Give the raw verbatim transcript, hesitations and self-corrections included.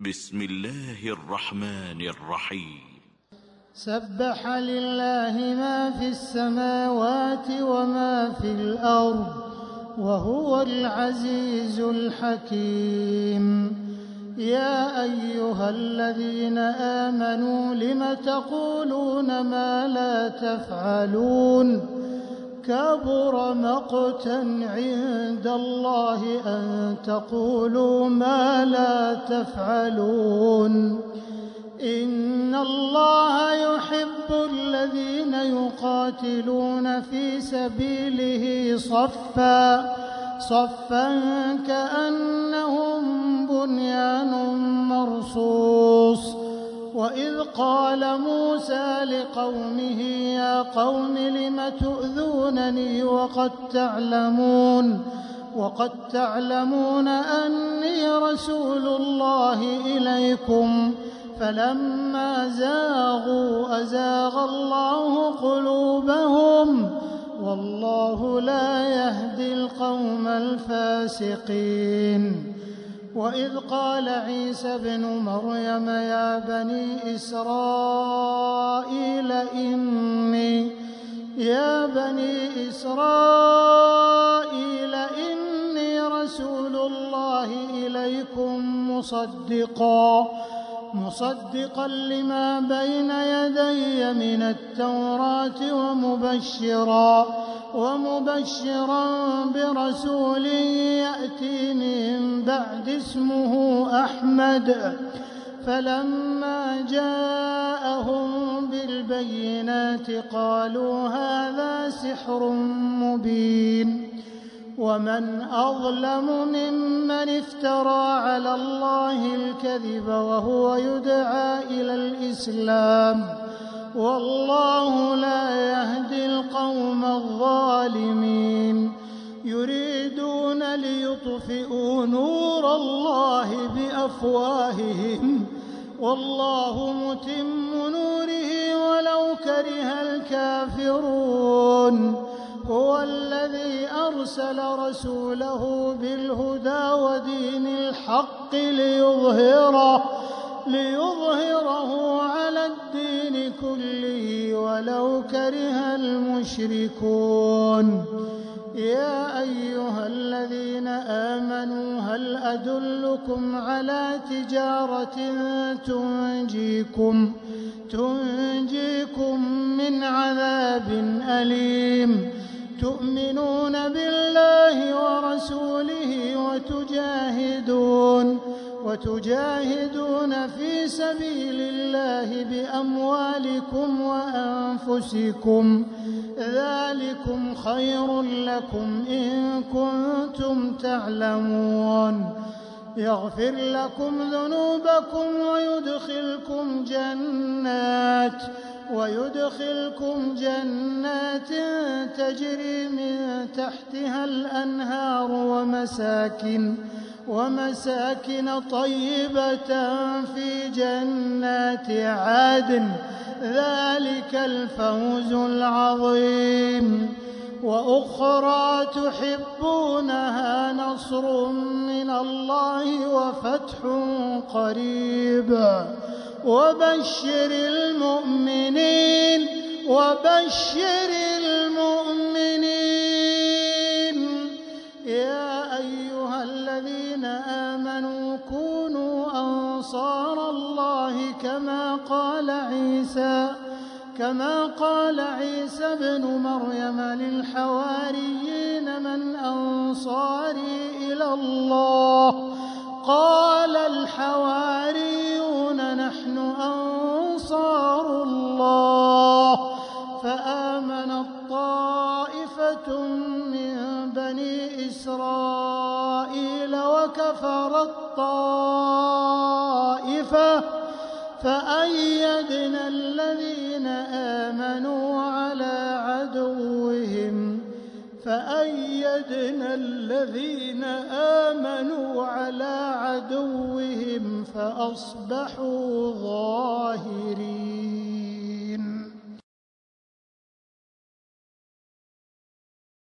بسم الله الرحمن الرحيم. سبح لله ما في السماوات وما في الأرض وهو العزيز الحكيم. يا أيها الذين آمنوا لم تقولون ما لا تفعلون كبر مقتا عند الله أن تقولوا ما لا تفعلون. إن الله يحب الذين يقاتلون في سبيله صفا صفا كأنهم بنيان مرصوص. وإذ قال موسى لقومه يا قوم لم تؤذونني وقد تعلمون وقد تعلمون أني رسول الله إليكم فلما زاغوا أزاغ الله قلوبهم والله لا يهدي القوم الفاسقين. وإذ قال عيسى ابن مريم يا بني إسرائيل إني يا بني إسرائيل إني رسول الله إليكم مصدقا مصدقا لما بين يدي من التوراة ومبشرا ومبشرا برسول يأتي من بعد اسمه أحمد. فلما جاءهم بالبينات قالوا هذا سحر مبين. ومن أظلم ممن افترى على الله الكذب وهو يدعى إلى الإسلام والله لا يهدي القوم الظالمين. يريدون ليطفئوا نور الله بأفواههم والله متم نوره ولو كره الكافرون. هو الذي أرسل رسوله بالهدى ودين الحق ليظهره ليظهره على الدين كله ولو كره المشركون. يا أيها الذين آمنوا هل أدلكم على تجارة تنجيكم تنجيكم من عذاب أليم تؤمنون بالله ورسوله وتجاهدون وتجاهدون في سبيل الله بأموالكم وأنفسكم ذلكم خير لكم إن كنتم تعلمون. يغفر لكم ذنوبكم ويدخلكم جنات ويدخلكم جنات تجري من تحتها الأنهار ومساكن ومساكن طيبة في جنات عدن ذلك الفوز العظيم. وأخرى تحبونها نصر من الله وفتح قريب وبشر المؤمنين وبشر المؤمنين. يا أيها الذين آمنوا كونوا أنصار الله كما قال عيسى كما قال عيسى ابن مريم للحواريين من أنصاري إلى الله قال الحواريون نحن أنصار الله. فآمنت طائفة من بني إسرائيل وكفرت طائفة فأيدنا الذين آمنوا على عدوهم فأيدنا الذين آمنوا على عدوهم فأصبحوا ظاهرين.